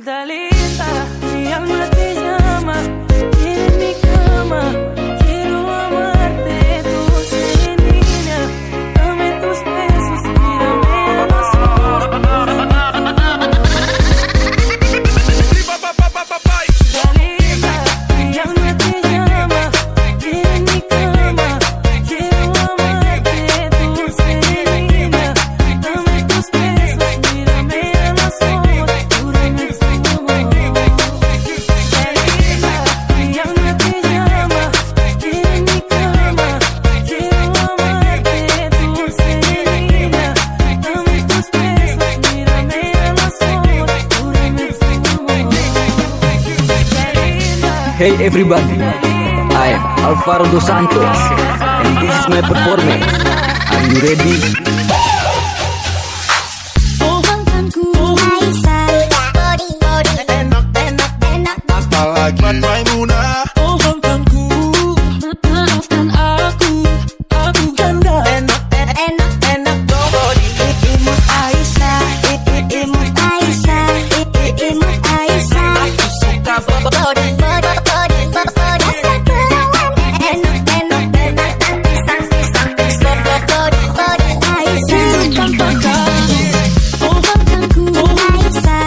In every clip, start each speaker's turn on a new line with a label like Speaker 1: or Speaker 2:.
Speaker 1: Dalila, mi alma te llama, en mi cama, quiero amarte, dulce niña, dame tus besos, mírame a los ojos. Dalila, mi alma te llama, en mi cama, quiero amarte, dulce niña, dame tus besos, mírame a los ojos.
Speaker 2: Hey everybody, I am Alvaro Dos Santos and this is my performance. Are you ready?
Speaker 3: Apalagi Maimunah,
Speaker 1: oh mantanku, maafkan aku ganda.
Speaker 3: enak body.
Speaker 4: Imut Aisyah, Imut Aisyah, Imut Aisyah.
Speaker 3: Aku suka body.
Speaker 4: Rasa perawan, enak, tangkis, body Aisyah.
Speaker 1: Tanpa kamu, oh mantanku,
Speaker 4: Aisyah,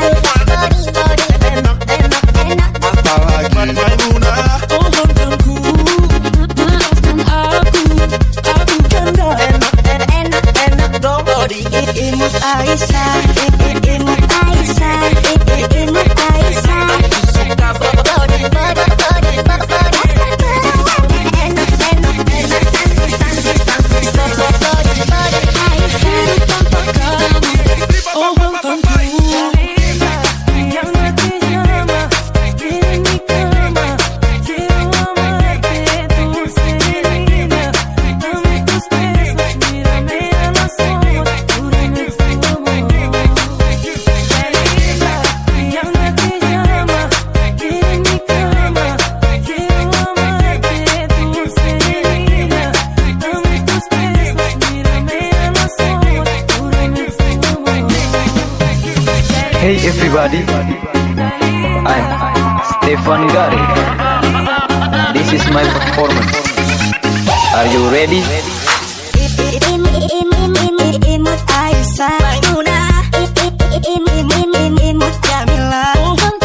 Speaker 4: enak.
Speaker 3: Apalagi Maimunah,
Speaker 1: oh mantanku, maafkan aku ganda.
Speaker 3: enak body.
Speaker 4: Imut Aisyah, Imut Aisyah, Imut Aisyah.
Speaker 3: Aku suka body.
Speaker 4: Rasa perawan, enak, tangkis, body Aisyah.
Speaker 1: Tanpa kamu, oh mantanku.
Speaker 2: Hey everybody, I'm Stefan Gari. This is my performance. Are you ready?
Speaker 4: Imut Aisyah, Maimunah, Imut Jamila.
Speaker 1: Oh